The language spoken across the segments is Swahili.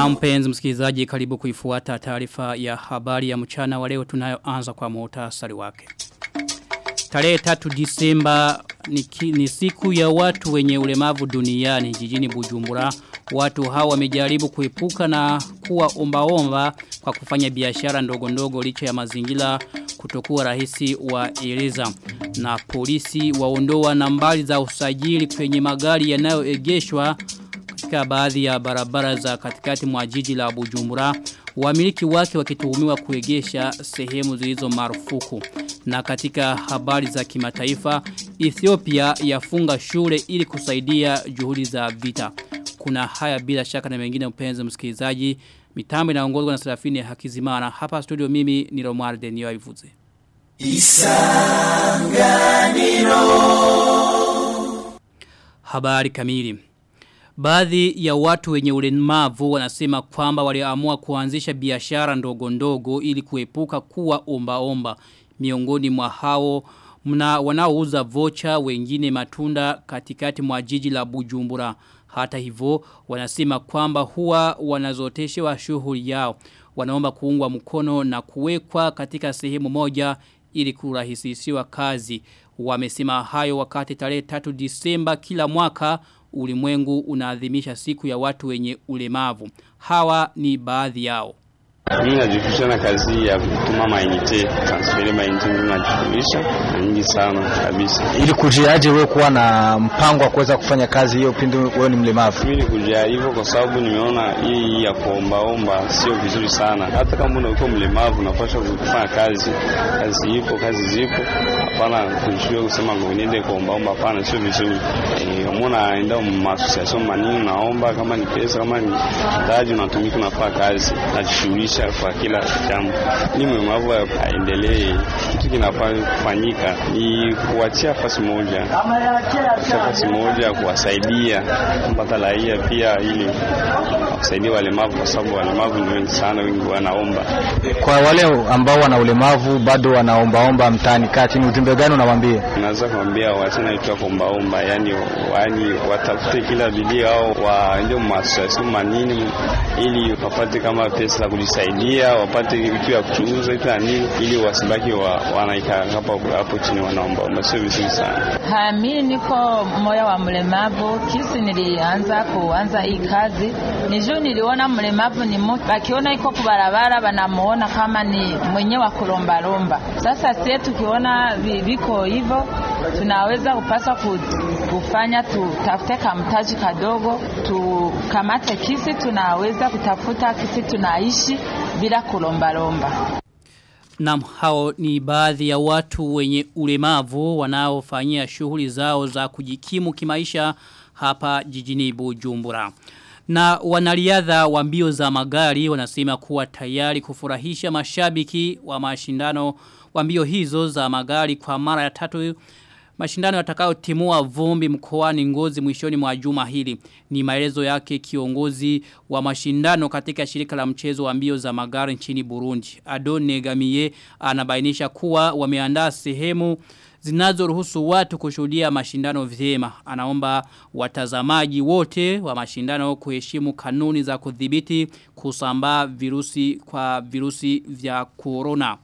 Na mpenzi msikilizaji, karibu kuifuata taarifa ya habari ya mchana wa leo. Tunayoanza kwa muhtasari wake. Tarehe 3 Disemba ni siku ya watu wenye ulemavu duniani jijini Bujumbura. Watu hawa wamejaribu kuepuka na kuwa omba kwa kufanya biashara ndogo ndogo licha ya mazingira kutokuwa rahisi wa eleza. Na polisi waondoa nambari za usajili kwenye magari yanayoegeshwa katika baadhi ya barabara za katikati mwa jiji la Bujumbura, wamiliki wake wakituhumiwa kuegesha sehemu zilizo marufuku. Na katika habari za kimataifa, Ethiopia yafunga shule ili kusaidia juhudi za vita. Kuna haya bila shaka na mengine mpenzi msikilizaji. Mitambo inaongozwa na Serafini Hakizimana. Hapa studio mimi ni Romar Denio Ivuze. Isanganiro. Habari kamili. Baadhi ya watu wenye ulemavu wanasema kwamba waliamua kuanzisha biashara ndogo ndogo ili kuepuka kuwa omba. Miongoni mwa hao wanaouza vocha, wengine matunda katikati mwa jiji la Bujumbura. Hata hivyo wanasema kwamba huwa wanazoteshewa shughuli yao. Wanaomba kuungwa mkono na kuwekwa katika sehemu moja ili kurahisishiwa kazi. Wamesema hayo wakati tarehe 3 Disemba kila mwaka ulimwengu unaadhimisha siku ya watu wenye ulemavu. Hawa ni baadhi yao. Mimi najifundisha na kazi ya kutuma mainite, transfer mainite najifundisha nyingi sana kabisa. Ili kujiaje wewe kuwa na mpango wa kuweza kufanya kazi hiyo pindi wewe ni mlemavu? Mimi nikujia hivyo kwa sababu nimeona hii ya kuomba sio vizuri sana. Hata kama uko mlemavu unapaswa kufanya kazi kazi zipo. Hapana kujua kusema niende kuomba hapana sio vizuri. Umeona aenda association manini naomba kama ni pesa kama ni daji unatumika nafanya kazi najishughulisha kwa kila jambo. Ni mlemavu aendelee, kitu kinafanyika ni kuachia nafasi moja kuwasaidia kupata raia pia ili kusaidia walemavu kwa sababu walemavu ni wengi sana, wengi wanaomba. Kwa wale ambao wana ulemavu bado wanaomba mtaani kati, ni ujumbe gani unawaambia? Naweza kuambia waachane na kuomba, yani watafute kila bidii au waende masasi manini ili wapate kama pesa za kujisaidia, wapate vitu ya kuuza vitu nini ili wasibaki wanaika hapo chini wanaomba. Sio vizuri sana. Mimi niko moyo wa mlemavu. Kisi nilianza kuanza hii kazi nijo niliona mlemavu ni mtu bakiona iko kubarabara banamuona kama ni mwenye wa kulomba. Sasa sisi tukiona viko hivyo tunaweza kupasa kufanya tutafute kamtaji kadogo tukamate kisi tunaweza kutafuta kisi tunaishi bila kulomba. Naam, hao ni baadhi ya watu wenye ulemavu wanaofanyia shughuli zao za kujikimu kimaisha hapa jijini Bujumbura. Na wanariadha wa mbio za magari wanasema kuwa tayari kufurahisha mashabiki wa mashindano wa mbio hizo za magari kwa mara ya 3. Mashindano yatakayotimua vumbi mkoani Ngozi mwishoni mwa juma hili. Ni maelezo yake kiongozi wa mashindano katika shirika la mchezo wa mbio za magari nchini Burundi. Adone Gamiye anabainisha kuwa wameandaa sehemu zinazoruhusu watu kushuhudia mashindano vyema. Anaomba watazamaji wote wa mashindano kuheshimu kanuni za kudhibiti kusambaa virusi vya corona.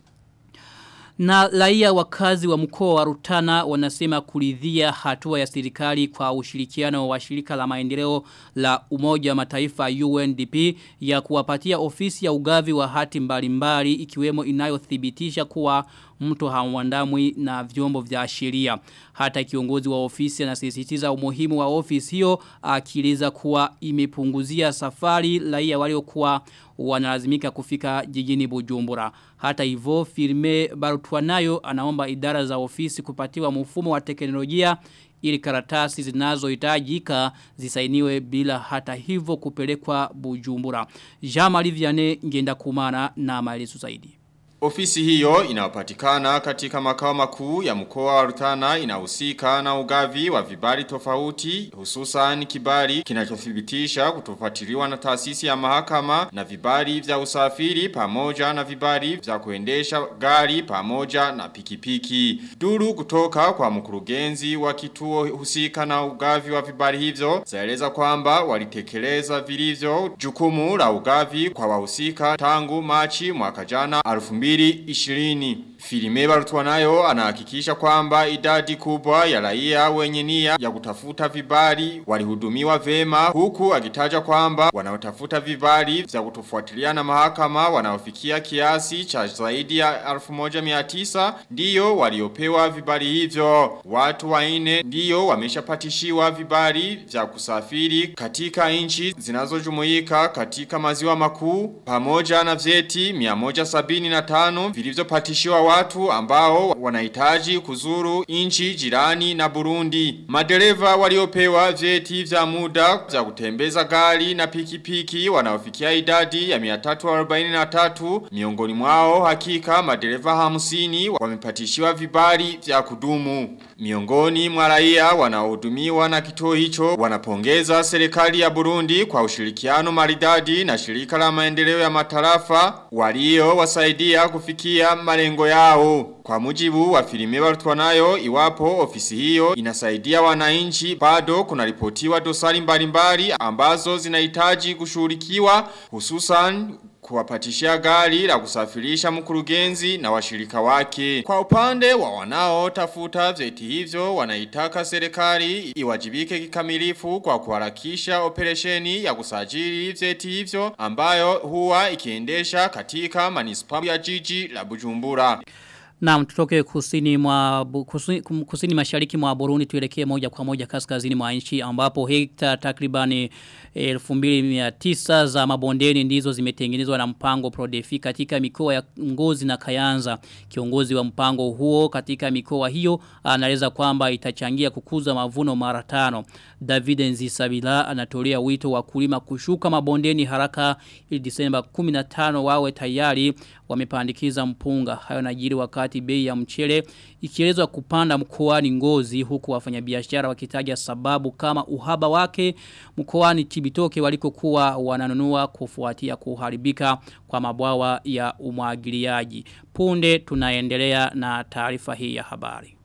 Na raia wakazi wa mkoa wa Rutana wanasema kuridhia hatua ya serikali kwa ushirikiano wa shirika la maendeleo la Umoja wa Mataifa UNDP ya kuwapatia ofisi ya ugavi wa hati mbalimbali ikiwemo inayothibitisha kuwa mtu hawandamwi na vyombo vya sheria. Hata kiongozi wa ofisi anasisitiza umuhimu wa ofisi hiyo akieleza kuwa imepunguzia safari raia waliokuwa wanalazimika kufika jijini Bujumbura. Hata hivyo Firme Barutwanayo anaomba idara za ofisi kupatiwa mfumo wa teknolojia ili karatasi zinazohitajika zisainiwe bila hata hivyo kupelekwa Bujumbura. Jean-Marie Vianney Ngenda Kumana na maelezo zaidi. Ofisi hiyo inapatikana katika makao makuu ya mkoa wa Rutana, inahusika na ugavi wa vibali tofauti, hususan kibali kinachothibitisha kutofuatiliwa na taasisi ya mahakama na vibali vya usafiri pamoja na vibali vya kuendesha gari pamoja na pikipiki. Duru kutoka kwa mkurugenzi wa kituo husika na ugavi wa vibali hivyo zaeleza kwamba walitekeleza vilivyo jukumu la ugavi kwa wahusika tangu Machi mwaka jana 2020. Filime Barutwanayo anahakikisha kwamba idadi kubwa ya raia wenye nia ya kutafuta vibali walihudumiwa vema, huku akitaja kwamba wanaotafuta vibali vya kutofuatilia na mahakama wanaofikia kiasi cha zaidi ya 1900 ndiyo waliopewa vibali hivyo. Watu 4 ndiyo wameshapatishiwa vibali vya kusafiri katika nchi zinazojumuika katika maziwa makuu pamoja na vyeti 175 vilivyopatishiwa watu ambao wanahitaji kuzuru nchi jirani na Burundi. Madereva waliopewa vyeti vya muda vya kutembeza gari na pikipiki wanaofikia idadi ya 343, miongoni mwao hakika madereva 50 wamepatishiwa vibali vya kudumu. Miongoni mwa raia wanaohudumiwa na kituo hicho wanapongeza serikali ya Burundi kwa ushirikiano maridadi na shirika la maendeleo ya matarafa walio wasaidia kufikia malengo yao. Kwa mujibu wa Filime Barutwanayo, iwapo ofisi hiyo inasaidia wananchi, bado kuna ripotiwa dosari mbalimbali ambazo zinahitaji kushughulikiwa, hususan kuwapatishia gari la kusafirisha mkurugenzi na washirika wake. Kwa upande wa wanao tafuta vyeti hivyo wanaitaka serikali iwajibike kikamilifu kwa kuharakisha operesheni ya kusajili vyeti hivyo ambayo huwa ikiendesha katika manispa ya jiji la Bujumbura. Naam, tutoke kusini mashariki mwa Burundi tuelekee moja kwa moja kaskazini mwa nchi ambapo hekta takribani 2900 za mabondeni ndizo zimetengenezwa na mpango Prodefi katika mikoa ya Ngozi na Kayanza. Kiongozi wa mpango huo katika mikoa hiyo anaeleza kwamba itachangia kukuza mavuno mara 5. David Nzisabila anatolea wito wa kulima kushuka mabondeni haraka ili Disemba 15 wawe tayari wamepandikiza mpunga. Hayo najiri wakati bei ya mchele ikielezwa kupanda mkoani Ngozi, huku wafanyabiashara wakitaja sababu kama uhaba wake mkoani Cibitoke walikokuwa wananunua kufuatia kuharibika kwa mabwawa ya umwagiliaji. Punde tunaendelea na taarifa hii ya habari.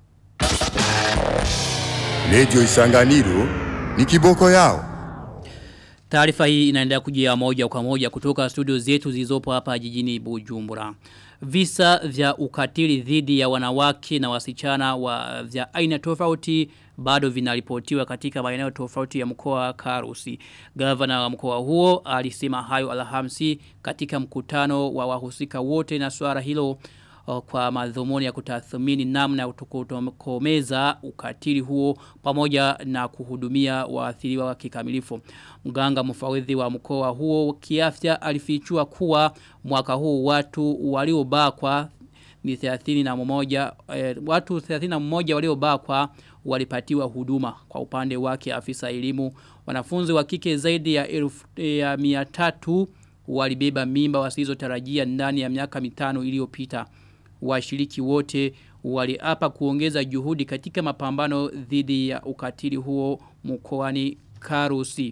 Radio Isanganiro ni kiboko yao. Taarifa hii inaendelea kujia moja kwa moja kutoka studio zetu zilizopo hapa jijini Bujumbura. Visa vya ukatili dhidi ya wanawake na wasichana vya aina tofauti bado vinaripotiwa katika maeneo tofauti ya mkoa wa Karusi. Gavana wa mkoa huo alisema hayo Alhamisi katika mkutano wa wahusika wote na swala hilo kwa madhumuni ya kutathmini namna ya kutokomeza ukatili huo pamoja na kuhudumia waathiriwa wa kikamilifu. Mganga mfawidhi wa mkoa huo kiafya alifichua kuwa mwaka huu watu waliobakwa ni 31 watu 31 waliobakwa walipatiwa huduma. Kwa upande wake afisa elimu, wanafunzi wa kike zaidi ya 300 walibeba mimba wasizotarajia ndani ya miaka 5 iliyopita. Washiriki wote waliapa kuongeza juhudi katika mapambano dhidi ya ukatili huo mkoani Karusi.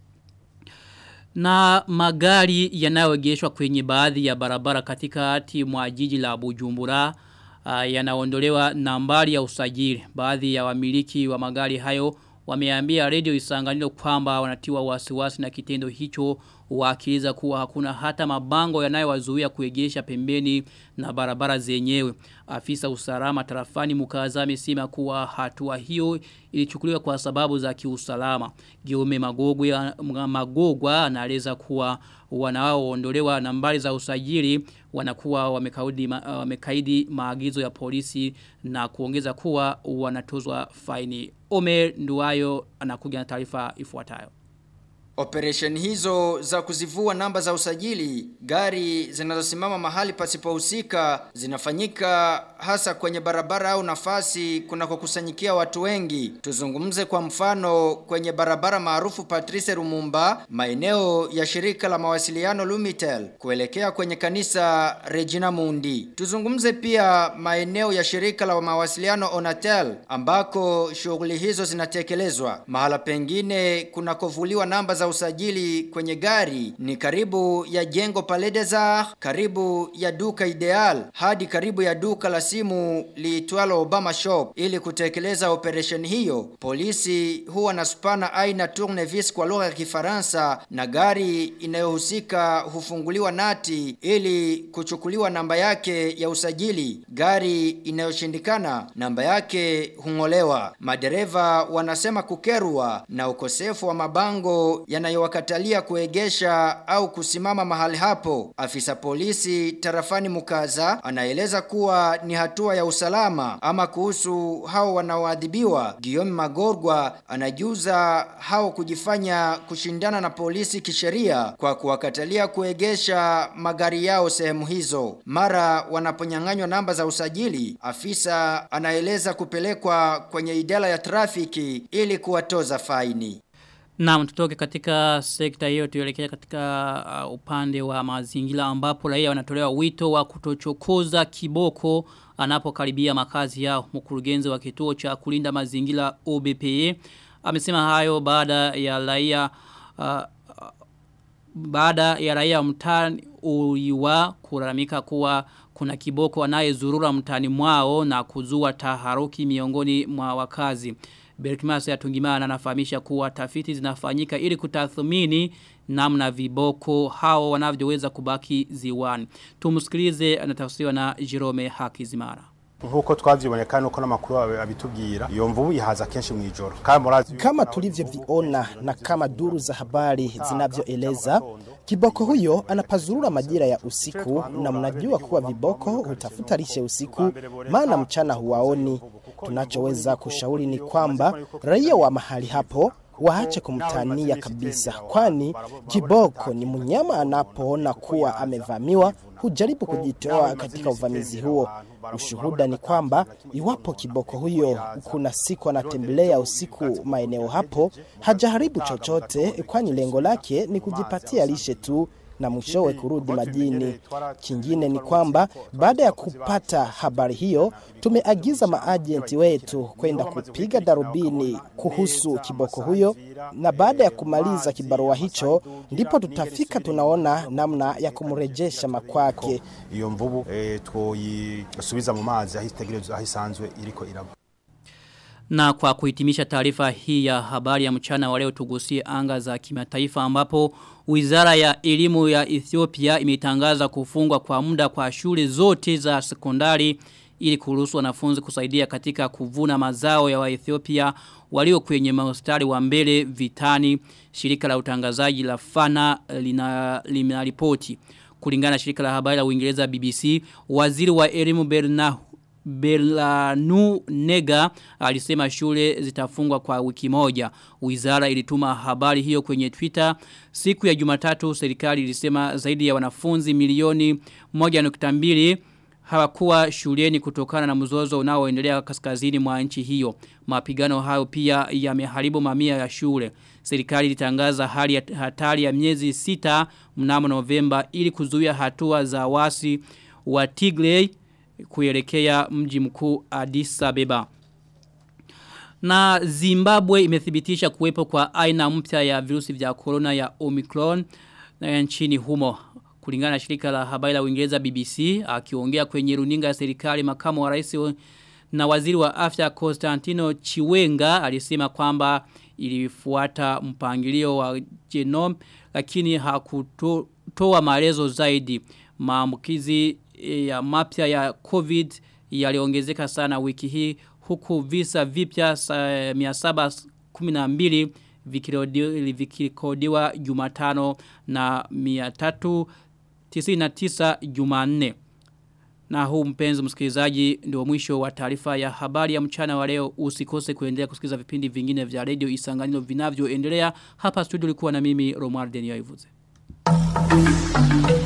Na magari yanayoegeshwa kwenye baadhi ya barabara katikati mwa jiji la Bujumbura yanaondolewa nambari ya usajili. Baadhi ya wamiliki wa magari hayo wameambia Radio Isanganiro kwamba wanatiwa wasiwasi na kitendo hicho, wakieleza kuwa hakuna hata mabango yanayowazuia kuegesha pembeni na barabara zenyewe. Afisa usalama tarafani Mukaza amesema kuwa hatua hiyo ilichukuliwa kwa sababu za kiusalama. Giome Magogwa anaeleza kuwa wanaoondolewa nambari za usajili wanakuwa wamekaidi maagizo ya polisi na kuongeza kuwa wanatozwa faini. Omer Nduwayo anakuja na taarifa ifuatayo. Operation hizo za kuzivua namba za usajili gari zinazosimama mahali pasipohusika zinafanyika hasa kwenye barabara au nafasi kunakokusanyikia watu wengi. Tuzungumze kwa mfano kwenye barabara maarufu Patrice Lumumba, maeneo ya shirika la mawasiliano Lumitel kuelekea kwenye kanisa Regina Mundi. Tuzungumze pia maeneo ya shirika la mawasiliano Onatel ambako shughuli hizo zinatekelezwa. Mahala pengine kunakovuliwa namba za usajili kwenye gari ni karibu ya jengo Palais des Arts, karibu ya duka Ideal, hadi karibu ya duka la simu liitwalo Obama Shop. Ili kutekeleza operation hiyo, polisi huwa na spana aina tournevis kwa lugha ya Kifaransa, na gari inayohusika hufunguliwa nati ili kuchukuliwa namba yake ya usajili. Gari inayoshindikana, namba yake hungolewa. Madereva wanasema kukerwa na ukosefu wa mabango yanayowakatalia kuegesha au kusimama mahali hapo. Afisa polisi tarafani Mukaza anaeleza kuwa ni hatua ya usalama. Ama kuhusu hao wanaoadhibiwa, Guillaume Magorgwa anajuza hao kujifanya kushindana na polisi kisheria kwa kuwakatalia kuegesha magari yao sehemu hizo. Mara wanaponyang'anywa namba za usajili, afisa anaeleza kupelekwa kwenye idara ya trafiki ili kuwatoza faini. Na tutoke katika sekta hiyo tuelekea katika upande wa mazingira ambapo raia wanatolewa wito wa kutochokoza kiboko anapokaribia makazi yao. Mkurugenzi wa kituo cha kulinda mazingira OBPE amesema hayo baada ya raia mtaani Uiwa kulalamika kuwa kuna kiboko anayezurura mtaani mwao na kuzua taharuki miongoni mwa wakazi. Berkmas ya Tungimana anafahamisha kuwa tafiti zinafanyika ili kutathmini namna viboko hao wanavyoweza kubaki ziwani. Tumusikilize, anatafsiriwa na Jerome Hakizimara. Nkuko twavyibonekana uko namakuru abitubwira iyo mvubu ihaza kenshi mwijoro. Kama tulivyoviona na kama duru za habari zinavyoeleza, kiboko huyo anapazurura majira ya usiku, na mnajua kuwa viboko hutafuta lishe usiku maana mchana huwaoni. Tunachoweza kushauri ni kwamba raia wa mahali hapo waache kumtania kabisa, kwani kiboko ni mnyama anapoona kuwa amevamiwa hujaribu kujitoa katika uvamizi huo. Ushuhuda ni kwamba iwapo kiboko huyo kuna siku anatembelea usiku maeneo hapo, hajaharibu chochote, kwani lengo lake ni kujipatia lishe tu na mwishowe kurudi majini. Kingine ni kwamba baada ya kupata habari hiyo, tumeagiza maagenti wetu kwenda kupiga darubini kuhusu kiboko huyo, na baada ya kumaliza kibarua hicho ndipo tutafika tunaona namna ya kumrejesha makwake. Iyo mvubu twoyisubiza mu mazi ahitegerezwa ahisanzwe iriko iraba. Na kwa kuhitimisha taarifa hii ya habari ya mchana wa leo, tugusie anga za kimataifa ambapo Wizara ya Elimu ya Ethiopia imetangaza kufungwa kwa muda kwa shule zote za sekondari ili kuruhusu wanafunzi kusaidia katika kuvuna mazao ya Waethiopia walio kwenye mstari wa mbele vitani. Shirika la utangazaji la Fana linaripoti. Kulingana na shirika la habari la Uingereza BBC, waziri wa elimu Berlanu Nega alisema shule zitafungwa kwa wiki moja. Wizara ilituma habari hiyo kwenye Twitter siku ya Jumatatu. Serikali ilisema zaidi ya wanafunzi milioni 1.2 hawakuwa shuleni kutokana na mzozo unaoendelea kaskazini mwa nchi hiyo. Mapigano hayo pia yameharibu mamia ya shule. Serikali ilitangaza hali ya hatari ya miezi 6 mnamo Novemba ili kuzuia hatua za wasi wa Tigray kuelekea mji mkuu Addis Ababa. Na Zimbabwe imethibitisha kuwepo kwa aina mpya ya virusi vya corona ya Omicron nchini humo. Kulingana na shirika la habari la Uingereza BBC, akiongea kwenye runinga ya serikali, makamu wa rais na waziri wa afya Constantino Chiwenga alisema kwamba ilifuata mpangilio wa genome lakini hakutoa maelezo zaidi. Maambukizi ya mapya ya COVID yaliongezeka sana wiki hii, huku visa vipya 712 vikirikodiwa Jumatano na 399 Jumanne. Na huu mpenzi msikilizaji ndio mwisho wa taarifa ya habari ya mchana wa leo. Usikose kuendelea kusikiliza vipindi vingine vya Radio Isanganiro vinavyoendelea. Hapa studio ulikuwa na mimi Romuald Denio Ivuze.